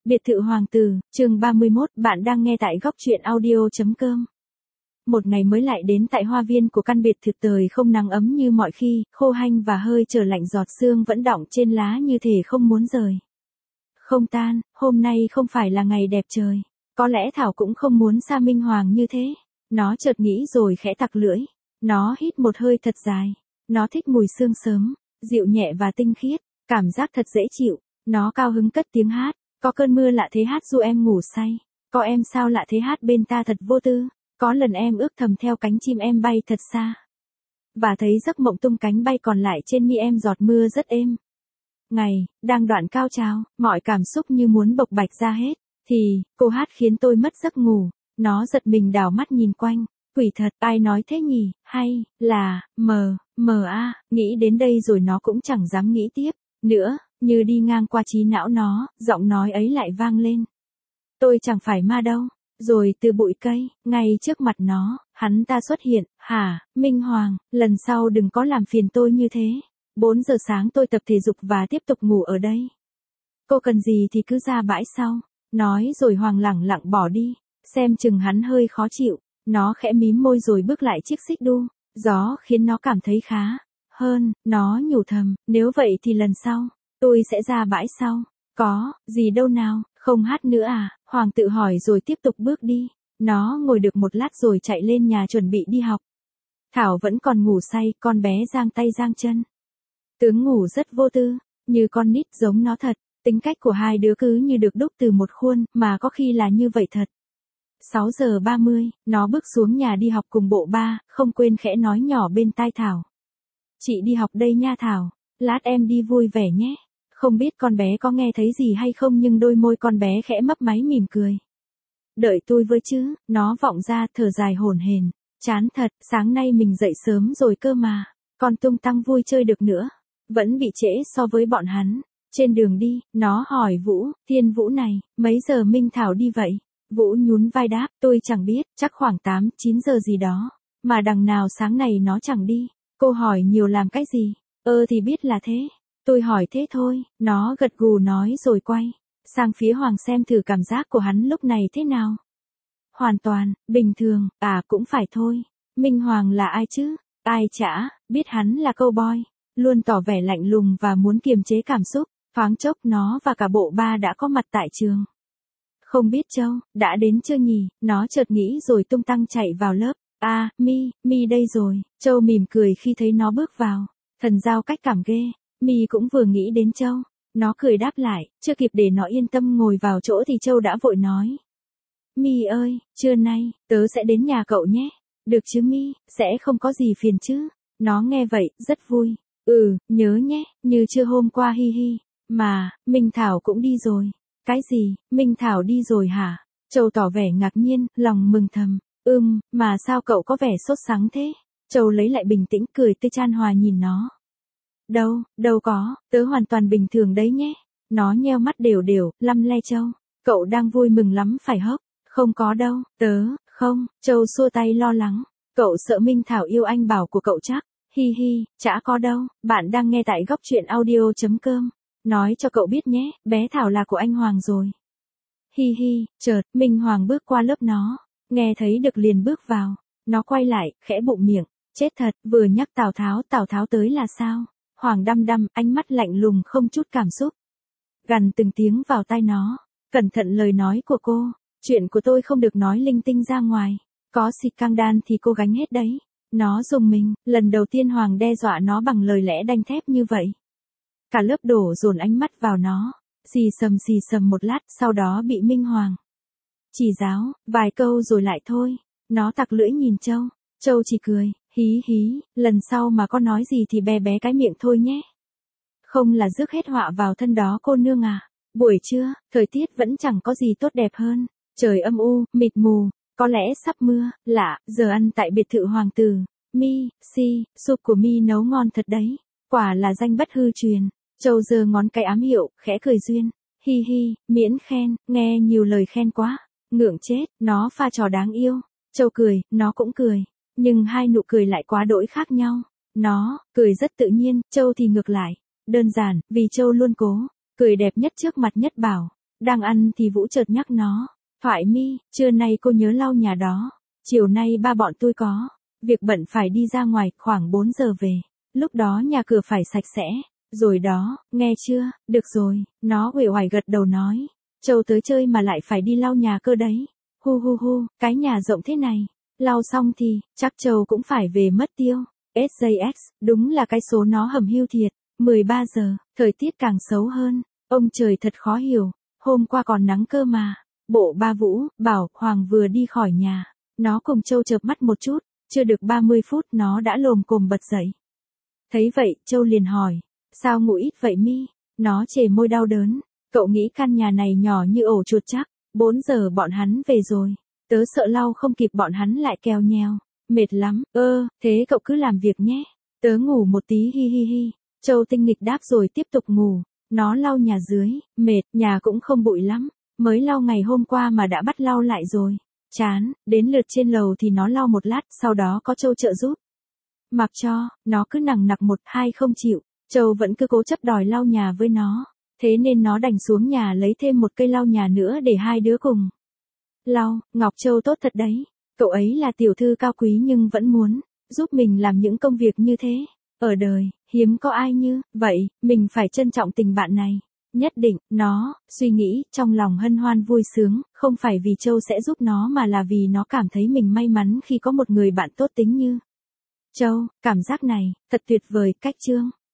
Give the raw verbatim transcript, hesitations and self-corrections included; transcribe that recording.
Biệt thự hoàng tử, chương ba mươi mốt, bạn đang nghe tại góc truyện audio chấm com. Một ngày mới lại đến tại hoa viên của căn biệt thự, trời không nắng ấm như mọi khi, khô hanh và hơi trở lạnh, giọt sương vẫn đọng trên lá như thể không muốn rời. Không tan, hôm nay không phải là ngày đẹp trời. Có lẽ Thảo cũng không muốn xa Minh Hoàng như thế. Nó chợt nghĩ rồi khẽ tặc lưỡi. Nó hít một hơi thật dài. Nó thích mùi sương sớm, dịu nhẹ và tinh khiết, cảm giác thật dễ chịu. Nó cao hứng cất tiếng hát. Có cơn mưa lạ thế hát du em ngủ say. Có em sao lạ thế hát bên ta thật vô tư. Có lần em ước thầm theo cánh chim em bay thật xa. Và thấy giấc mộng tung cánh bay còn lại trên mi em giọt mưa rất êm. Ngày, đang đoạn cao trào, mọi cảm xúc như muốn bộc bạch ra hết. Thì, cô hát khiến tôi mất giấc ngủ. Nó giật mình đảo mắt nhìn quanh. Quỷ thật, ai nói thế nhỉ, hay, là, mờ, mờ a, nghĩ đến đây rồi nó cũng chẳng dám nghĩ tiếp, nữa, như đi ngang qua trí não nó, giọng nói ấy lại vang lên. Tôi chẳng phải ma đâu, rồi từ bụi cây, ngay trước mặt nó, hắn ta xuất hiện, hả, Minh Hoàng, lần sau đừng có làm phiền tôi như thế, bốn giờ sáng tôi tập thể dục và tiếp tục ngủ ở đây. Cô cần gì thì cứ ra bãi sau, nói rồi Hoàng lẳng lặng bỏ đi, xem chừng hắn hơi khó chịu. Nó khẽ mím môi rồi bước lại chiếc xích đu, gió khiến nó cảm thấy khá hơn, nó nhủ thầm, nếu vậy thì lần sau, tôi sẽ ra bãi sau, có, gì đâu nào, không hát nữa à, Hoàng tự hỏi rồi tiếp tục bước đi, nó ngồi được một lát rồi chạy lên nhà chuẩn bị đi học. Thảo vẫn còn ngủ say, con bé giang tay giang chân. Tướng ngủ rất vô tư, như con nít giống nó thật, tính cách của hai đứa cứ như được đúc từ một khuôn, mà có khi là như vậy thật. sáu giờ ba mươi, nó bước xuống nhà đi học cùng bộ ba, không quên khẽ nói nhỏ bên tai Thảo. Chị đi học đây nha Thảo, lát em đi vui vẻ nhé. Không biết con bé có nghe thấy gì hay không nhưng đôi môi con bé khẽ mấp máy mỉm cười. Đợi tôi với chứ, nó vọng ra thở dài hổn hển, chán thật, sáng nay mình dậy sớm rồi cơ mà, còn tung tăng vui chơi được nữa, vẫn bị trễ so với bọn hắn. Trên đường đi, nó hỏi Vũ, Thiên Vũ này, mấy giờ Minh Thảo đi vậy? Vũ nhún vai đáp, tôi chẳng biết, chắc khoảng tám, chín giờ gì đó. Mà đằng nào sáng này nó chẳng đi. Cô hỏi nhiều làm cái gì? Ơ thì biết là thế. Tôi hỏi thế thôi, nó gật gù nói rồi quay sang phía Hoàng xem thử cảm giác của hắn lúc này thế nào. Hoàn toàn, bình thường, à cũng phải thôi. Minh Hoàng là ai chứ? Ai chả, biết hắn là cowboy. Luôn tỏ vẻ lạnh lùng và muốn kiềm chế cảm xúc. Thoáng chốc nó và cả bộ ba đã có mặt tại trường. Không biết Châu, đã đến chưa nhỉ, nó chợt nghĩ rồi tung tăng chạy vào lớp. À, Mi, Mi đây rồi, Châu mỉm cười khi thấy nó bước vào. Thần giao cách cảm ghê, Mi cũng vừa nghĩ đến Châu. Nó cười đáp lại, chưa kịp để nó yên tâm ngồi vào chỗ thì Châu đã vội nói. Mi ơi, trưa nay, tớ sẽ đến nhà cậu nhé. Được chứ Mi, sẽ không có gì phiền chứ. Nó nghe vậy, rất vui. Ừ, nhớ nhé, như trưa hôm qua hi hi. Mà, Minh Thảo cũng đi rồi. Cái gì, Minh Thảo đi rồi hả? Châu tỏ vẻ ngạc nhiên, lòng mừng thầm. Ừm, mà sao cậu có vẻ sốt sắng thế? Châu lấy lại bình tĩnh cười tươi chan hòa nhìn nó. Đâu, đâu có, tớ hoàn toàn bình thường đấy nhé. Nó nheo mắt đều đều, lăm le Châu. Cậu đang vui mừng lắm phải hốc? Không có đâu, tớ, không, Châu xua tay lo lắng. Cậu sợ Minh Thảo yêu anh bảo của cậu chắc. Hi hi, chả có đâu, bạn đang nghe tại góc truyện audio chấm com. Nói cho cậu biết nhé, bé Thảo là của anh Hoàng rồi. Hi hi, chợt, Minh Hoàng bước qua lớp nó, nghe thấy được liền bước vào. Nó quay lại, khẽ bụng miệng, chết thật, vừa nhắc Tào Tháo, Tào Tháo tới là sao? Hoàng đăm đăm, ánh mắt lạnh lùng không chút cảm xúc. Gằn từng tiếng vào tai nó, cẩn thận lời nói của cô, chuyện của tôi không được nói linh tinh ra ngoài, có xịt căng đan thì cô gánh hết đấy. Nó rùng mình, lần đầu tiên Hoàng đe dọa nó bằng lời lẽ đanh thép như vậy. Cả lớp đổ dồn ánh mắt vào nó, xì sầm xì sầm một lát, sau đó bị Minh Hoàng chỉ giáo, vài câu rồi lại thôi. Nó tặc lưỡi nhìn Châu, Châu chỉ cười, hí hí, lần sau mà có nói gì thì bé bé cái miệng thôi nhé. Không là rước hết họa vào thân đó cô nương à. Buổi trưa, thời tiết vẫn chẳng có gì tốt đẹp hơn, trời âm u, mịt mù, có lẽ sắp mưa, lạ, giờ ăn tại biệt thự hoàng tử. Mi, si, súp của Mi nấu ngon thật đấy, quả là danh bất hư truyền. Châu giơ ngón cái ám hiệu, khẽ cười duyên. Hi hi, miễn khen, nghe nhiều lời khen quá. Ngượng chết, nó pha trò đáng yêu. Châu cười, nó cũng cười. Nhưng hai nụ cười lại quá đỗi khác nhau. Nó, cười rất tự nhiên, Châu thì ngược lại. Đơn giản, vì Châu luôn cố. Cười đẹp nhất trước mặt nhất bảo. Đang ăn thì Vũ chợt nhắc nó. Thoại Mi, trưa nay cô nhớ lau nhà đó. Chiều nay ba bọn tôi có việc bận phải đi ra ngoài, khoảng bốn giờ về. Lúc đó nhà cửa phải sạch sẽ. Rồi đó, nghe chưa, được rồi, nó uể oải gật đầu nói. Châu tới chơi mà lại phải đi lau nhà cơ đấy. Hu hu hu, cái nhà rộng thế này. Lau xong thì, chắc Châu cũng phải về mất tiêu. ét gi ích, đúng là cái số nó hầm hiu thiệt. mười ba giờ, thời tiết càng xấu hơn. Ông trời thật khó hiểu, hôm qua còn nắng cơ mà. Bộ ba Vũ, Bảo, Hoàng vừa đi khỏi nhà. Nó cùng Châu chợp mắt một chút, chưa được ba mươi phút nó đã lồm cồm bật dậy. Thấy vậy, Châu liền hỏi, sao ngủ ít vậy Mi? Nó chề môi đau đớn, cậu nghĩ căn nhà này nhỏ như ổ chuột chắc, bốn giờ bọn hắn về rồi. Tớ sợ lau không kịp bọn hắn lại keo nheo, mệt lắm, ơ, thế cậu cứ làm việc nhé. Tớ ngủ một tí hi hi hi. Châu tinh nghịch đáp rồi tiếp tục ngủ. Nó lau nhà dưới, mệt, nhà cũng không bụi lắm. Mới lau ngày hôm qua mà đã bắt lau lại rồi. Chán, đến lượt trên lầu thì nó lau một lát, sau đó có Châu trợ giúp. Mặc cho, nó cứ nằng nặc một hai không chịu. Châu vẫn cứ cố chấp đòi lau nhà với nó. Thế nên nó đành xuống nhà lấy thêm một cây lau nhà nữa để hai đứa cùng lau. Ngọc Châu tốt thật đấy. Cậu ấy là tiểu thư cao quý nhưng vẫn muốn giúp mình làm những công việc như thế. Ở đời, hiếm có ai như vậy, mình phải trân trọng tình bạn này. Nhất định, nó suy nghĩ trong lòng hân hoan vui sướng, không phải vì Châu sẽ giúp nó mà là vì nó cảm thấy mình may mắn khi có một người bạn tốt tính như Châu. Cảm giác này, thật tuyệt vời. Cách chương